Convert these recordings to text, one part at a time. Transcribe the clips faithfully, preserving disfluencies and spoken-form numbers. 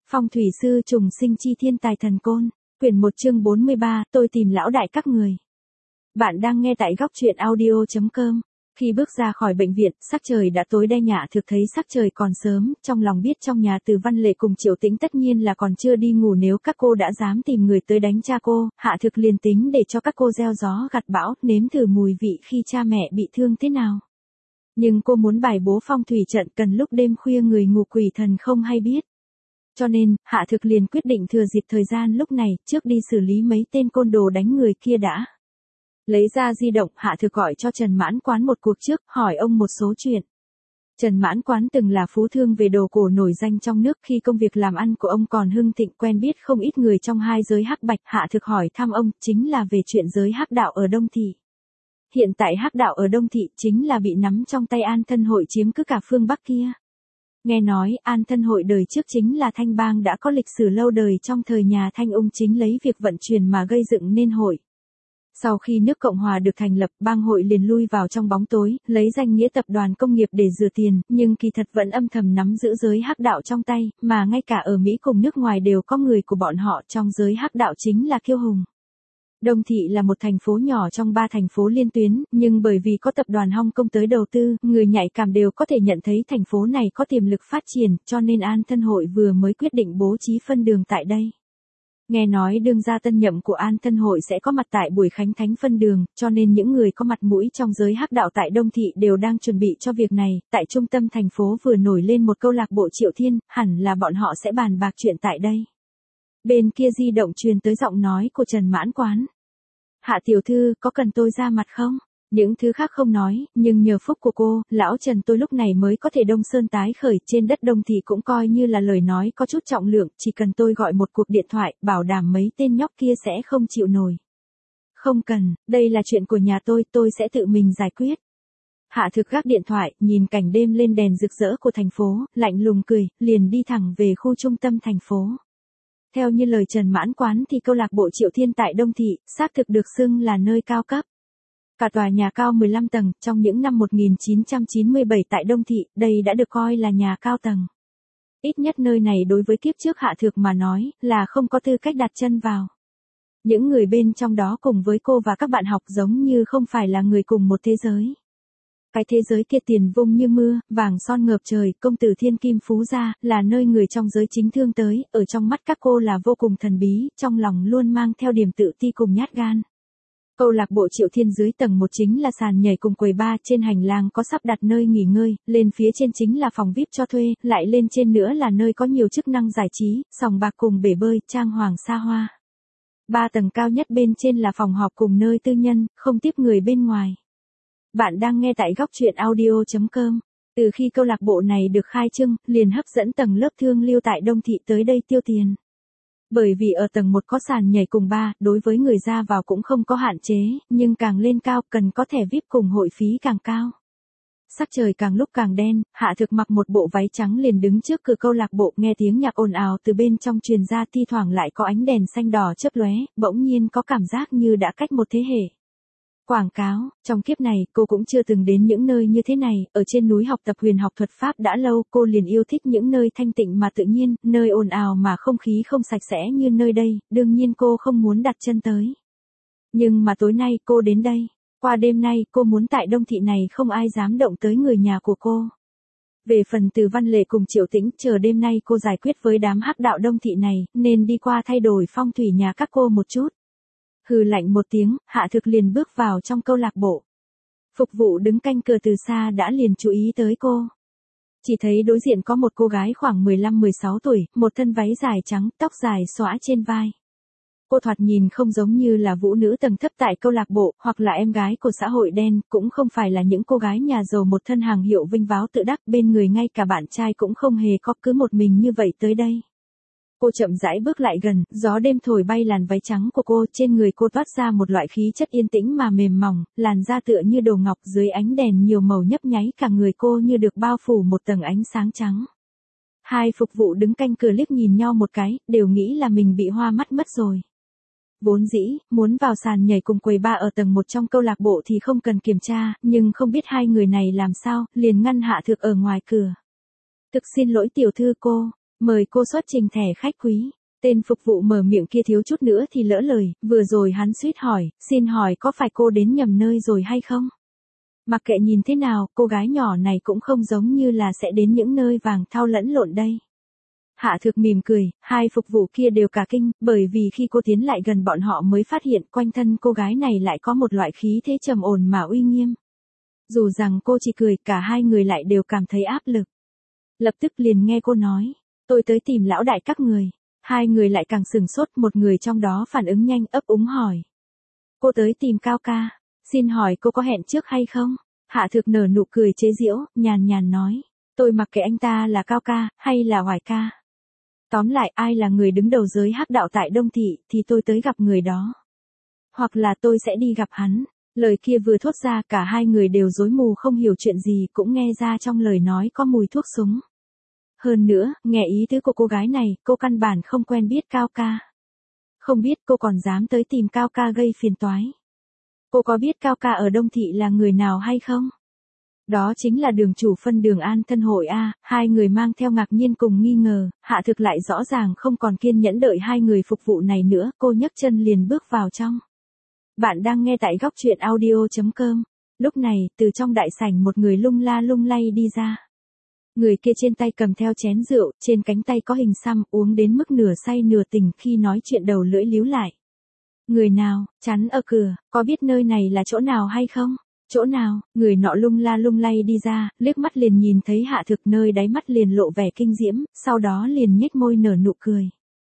Phong thủy sư trùng sinh chi thiên tài thần côn, quyển một chương bốn mươi ba, tôi tìm lão đại các người. Bạn đang nghe tại góc truyện audio chấm com. Khi bước ra khỏi bệnh viện, sắc trời đã tối đe nhạ thực thấy sắc trời còn sớm, trong lòng biết trong nhà Từ Văn Lệ cùng Triệu Tĩnh tất nhiên là còn chưa đi ngủ, nếu các cô đã dám tìm người tới đánh cha cô, Hạ Thực liền tính để cho các cô gieo gió gặt bão, nếm thử mùi vị khi cha mẹ bị thương thế nào. Nhưng cô muốn bài bố phong thủy trận cần lúc đêm khuya người ngủ quỷ thần không hay biết. Cho nên, Hạ Thực liền quyết định thừa dịp thời gian lúc này, trước đi xử lý mấy tên côn đồ đánh người kia đã. Lấy ra di động, Hạ Thực gọi cho Trần Mãn Quán một cuộc trước, hỏi ông một số chuyện. Trần Mãn Quán từng là phú thương về đồ cổ nổi danh trong nước, khi công việc làm ăn của ông còn hưng thịnh, quen biết không ít người trong hai giới hắc bạch. Hạ Thực hỏi thăm ông, chính là về chuyện giới hắc đạo ở Đông Thị. Hiện tại hắc đạo ở Đông Thị chính là bị nắm trong tay An Thân Hội chiếm cứ cả phương Bắc kia. Nghe nói, An Thân Hội đời trước chính là Thanh bang đã có lịch sử lâu đời, trong thời nhà Thanh Ung chính lấy việc vận chuyển mà gây dựng nên hội. Sau khi nước Cộng Hòa được thành lập, bang hội liền lui vào trong bóng tối, lấy danh nghĩa tập đoàn công nghiệp để rửa tiền, nhưng kỳ thật vẫn âm thầm nắm giữ giới hắc đạo trong tay, mà ngay cả ở Mỹ cùng nước ngoài đều có người của bọn họ trong giới hắc đạo chính là Kiêu Hùng. Đông Thị là một thành phố nhỏ trong ba thành phố liên tuyến, nhưng bởi vì có tập đoàn Hong Kong tới đầu tư, người nhạy cảm đều có thể nhận thấy thành phố này có tiềm lực phát triển, cho nên An Thân Hội vừa mới quyết định bố trí phân đường tại đây. Nghe nói đương gia tân nhậm của An Thân Hội sẽ có mặt tại buổi khánh thánh phân đường, cho nên những người có mặt mũi trong giới hắc đạo tại Đông Thị đều đang chuẩn bị cho việc này. Tại trung tâm thành phố vừa nổi lên một câu lạc bộ Triệu Thiên, hẳn là bọn họ sẽ bàn bạc chuyện tại đây. Bên kia di động truyền tới giọng nói của Trần Mãn Quán. Hạ tiểu thư, có cần tôi ra mặt không? Những thứ khác không nói, nhưng nhờ phúc của cô, lão Trần tôi lúc này mới có thể đông sơn tái khởi, trên đất Đông thì cũng coi như là lời nói có chút trọng lượng, chỉ cần tôi gọi một cuộc điện thoại, bảo đảm mấy tên nhóc kia sẽ không chịu nổi. Không cần, đây là chuyện của nhà tôi, tôi sẽ tự mình giải quyết. Hạ Thực gác điện thoại, nhìn cảnh đêm lên đèn rực rỡ của thành phố, lạnh lùng cười, liền đi thẳng về khu trung tâm thành phố. Theo như lời Trần Mãn Quán thì câu lạc bộ Triệu Thiên tại Đông Thị, xác thực được xưng là nơi cao cấp. Cả tòa nhà cao mười lăm tầng, trong những năm một nghìn chín trăm chín mươi bảy tại Đông Thị, đây đã được coi là nhà cao tầng. Ít nhất nơi này đối với kiếp trước Hạ Thực mà nói, là không có tư cách đặt chân vào. Những người bên trong đó cùng với cô và các bạn học giống như không phải là người cùng một thế giới. Cái thế giới kia tiền vung như mưa, vàng son ngập trời, công tử thiên kim phú gia, là nơi người trong giới chính thương tới, ở trong mắt các cô là vô cùng thần bí, trong lòng luôn mang theo điểm tự ti cùng nhát gan. Câu lạc bộ Triệu Thiên dưới tầng một chính là sàn nhảy cùng quầy bar, trên hành lang có sắp đặt nơi nghỉ ngơi, lên phía trên chính là phòng vi ai pi cho thuê, lại lên trên nữa là nơi có nhiều chức năng giải trí, sòng bạc cùng bể bơi, trang hoàng xa hoa. Ba tầng cao nhất bên trên là phòng họp cùng nơi tư nhân, không tiếp người bên ngoài. Bạn đang nghe tại góc truyện audio chấm com. Từ khi câu lạc bộ này được khai trương, liền hấp dẫn tầng lớp thương lưu tại Đông Thị tới đây tiêu tiền. Bởi vì ở tầng một có sàn nhảy cùng bar, đối với người ra vào cũng không có hạn chế, nhưng càng lên cao cần có thẻ vi ai pi cùng hội phí càng cao. Sắc trời càng lúc càng đen, Hạ Thực mặc một bộ váy trắng liền đứng trước cửa câu lạc bộ, nghe tiếng nhạc ồn ào từ bên trong truyền ra, thi thoảng lại có ánh đèn xanh đỏ chớp lóe, bỗng nhiên có cảm giác như đã cách một thế hệ. Quảng cáo, trong kiếp này cô cũng chưa từng đến những nơi như thế này, ở trên núi học tập huyền học thuật pháp đã lâu, cô liền yêu thích những nơi thanh tịnh mà tự nhiên, nơi ồn ào mà không khí không sạch sẽ như nơi đây, đương nhiên cô không muốn đặt chân tới. Nhưng mà tối nay cô đến đây, qua đêm nay cô muốn tại Đông Thị này không ai dám động tới người nhà của cô. Về phần Từ Văn Lệ cùng Triệu Tĩnh, chờ đêm nay cô giải quyết với đám hắc đạo Đông Thị này, nên đi qua thay đổi phong thủy nhà các cô một chút. Hừ lạnh một tiếng, Hạ Thực liền bước vào trong câu lạc bộ. Phục vụ đứng canh cửa từ xa đã liền chú ý tới cô. Chỉ thấy đối diện có một cô gái khoảng mười lăm mười sáu tuổi, một thân váy dài trắng, tóc dài xõa trên vai. Cô thoạt nhìn không giống như là vũ nữ tầng thấp tại câu lạc bộ, hoặc là em gái của xã hội đen, cũng không phải là những cô gái nhà giàu một thân hàng hiệu vinh váo tự đắc, bên người ngay cả bạn trai cũng không hề có, cứ một mình như vậy tới đây. Cô chậm rãi bước lại gần, gió đêm thổi bay làn váy trắng của cô, trên người cô toát ra một loại khí chất yên tĩnh mà mềm mỏng, làn da tựa như đồ ngọc, dưới ánh đèn nhiều màu nhấp nháy, cả người cô như được bao phủ một tầng ánh sáng trắng. Hai phục vụ đứng canh cửa liếc nhìn nhau một cái, đều nghĩ là mình bị hoa mắt mất rồi. Vốn dĩ, muốn vào sàn nhảy cùng quầy bar ở tầng một trong câu lạc bộ thì không cần kiểm tra, nhưng không biết hai người này làm sao, liền ngăn Hạ Thực ở ngoài cửa. Thực xin lỗi tiểu thư cô. Mời cô xuất trình thẻ khách quý. Tên phục vụ mở miệng kia thiếu chút nữa thì lỡ lời, vừa rồi hắn suýt hỏi, xin hỏi có phải cô đến nhầm nơi rồi hay không? Mặc kệ nhìn thế nào, cô gái nhỏ này cũng không giống như là sẽ đến những nơi vàng thau lẫn lộn đây. Hạ Thược mỉm cười, hai phục vụ kia đều cả kinh, bởi vì khi cô tiến lại gần bọn họ mới phát hiện quanh thân cô gái này lại có một loại khí thế trầm ổn mà uy nghiêm. Dù rằng cô chỉ cười, cả hai người lại đều cảm thấy áp lực. Lập tức liền nghe cô nói, tôi tới tìm lão đại các người. Hai người lại càng sừng sốt, một người trong đó phản ứng nhanh ấp úng hỏi. Cô tới tìm Cao ca, xin hỏi cô có hẹn trước hay không? Hạ Thược nở nụ cười chế giễu, nhàn nhàn nói, tôi mặc kệ anh ta là Cao ca, hay là Hoài ca. Tóm lại ai là người đứng đầu giới hắc đạo tại Đông Thị thì tôi tới gặp người đó. Hoặc là tôi sẽ đi gặp hắn. Lời kia vừa thốt ra cả hai người đều rối mù không hiểu chuyện gì, cũng nghe ra trong lời nói có mùi thuốc súng. Hơn nữa, nghe ý tứ của cô gái này, cô căn bản không quen biết Cao ca. Không biết cô còn dám tới tìm Cao ca gây phiền toái. Cô có biết Cao ca ở Đông Thị là người nào hay không? Đó chính là đường chủ phân Đường An Thân Hội A. Hai người mang theo ngạc nhiên cùng nghi ngờ, Hạ Thực lại rõ ràng không còn kiên nhẫn đợi hai người phục vụ này nữa, cô nhấc chân liền bước vào trong. Bạn đang nghe tại góc truyện audio chấm com. Lúc này, từ trong đại sảnh một người lung la lung lay đi ra. Người kia trên tay cầm theo chén rượu, trên cánh tay có hình xăm, uống đến mức nửa say nửa tỉnh, khi nói chuyện đầu lưỡi líu lại. Người nào, chắn ở cửa, có biết nơi này là chỗ nào hay không? Chỗ nào? Người nọ lung la lung lay đi ra, liếc mắt liền nhìn thấy Hạ Thực, nơi đáy mắt liền lộ vẻ kinh diễm, sau đó liền nhếch môi nở nụ cười.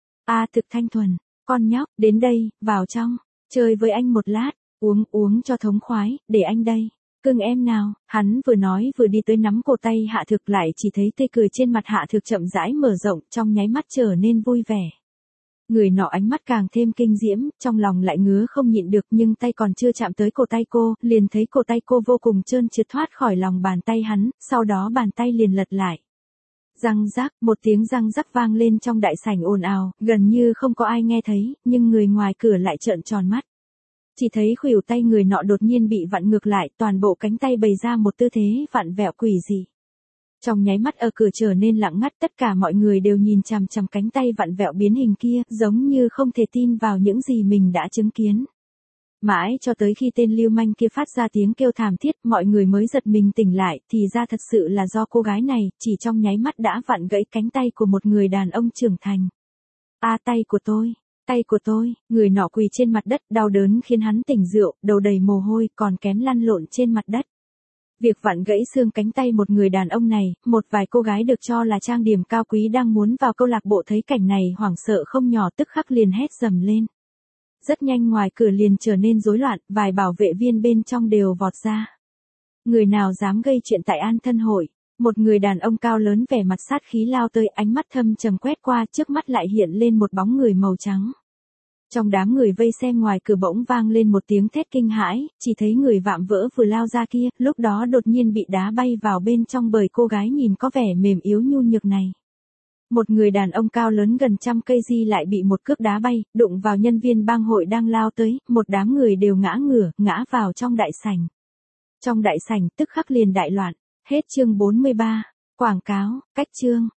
A Thực thanh thuần, con nhóc, đến đây, vào trong, chơi với anh một lát, uống uống cho thống khoái, để anh đây. Cưng em nào, hắn vừa nói vừa đi tới nắm cổ tay Hạ Thực, lại chỉ thấy tươi cười trên mặt Hạ Thực chậm rãi mở rộng, trong nháy mắt trở nên vui vẻ. Người nọ ánh mắt càng thêm kinh diễm, trong lòng lại ngứa không nhịn được, nhưng tay còn chưa chạm tới cổ tay cô, liền thấy cổ tay cô vô cùng trơn trượt thoát khỏi lòng bàn tay hắn, sau đó bàn tay liền lật lại. Răng rắc, một tiếng răng rắc vang lên trong đại sảnh ồn ào, gần như không có ai nghe thấy, nhưng người ngoài cửa lại trợn tròn mắt. Chỉ thấy khuỷu tay người nọ đột nhiên bị vặn ngược lại, toàn bộ cánh tay bày ra một tư thế vặn vẹo quỷ dị. Trong nháy mắt ở cửa trở nên lặng ngắt, tất cả mọi người đều nhìn chằm chằm cánh tay vặn vẹo biến hình kia, giống như không thể tin vào những gì mình đã chứng kiến. Mãi cho tới khi tên lưu manh kia phát ra tiếng kêu thảm thiết, mọi người mới giật mình tỉnh lại, thì ra thật sự là do cô gái này, chỉ trong nháy mắt đã vặn gãy cánh tay của một người đàn ông trưởng thành. A tay của tôi, tay của tôi, người nọ quỳ trên mặt đất, đau đớn khiến hắn tỉnh rượu, đầu đầy mồ hôi, còn kém lăn lộn trên mặt đất. Việc vặn gãy xương cánh tay một người đàn ông này, một vài cô gái được cho là trang điểm cao quý đang muốn vào câu lạc bộ thấy cảnh này hoảng sợ không nhỏ, tức khắc liền hét dầm lên. Rất nhanh ngoài cửa liền trở nên rối loạn, vài bảo vệ viên bên trong đều vọt ra. Người nào dám gây chuyện tại An Thân Hội? Một người đàn ông cao lớn vẻ mặt sát khí lao tới, ánh mắt thâm trầm quét qua, trước mắt lại hiện lên một bóng người màu trắng. Trong đám người vây xem ngoài cửa bỗng vang lên một tiếng thét kinh hãi, chỉ thấy người vạm vỡ vừa lao ra kia, lúc đó đột nhiên bị đá bay vào bên trong bởi cô gái nhìn có vẻ mềm yếu nhu nhược này. Một người đàn ông cao lớn gần trăm cây di lại bị một cước đá bay, đụng vào nhân viên bang hội đang lao tới, một đám người đều ngã ngửa, ngã vào trong đại sảnh. Trong đại sảnh tức khắc liền đại loạn. Hết chương bốn mươi ba. Quảng cáo, cách chương.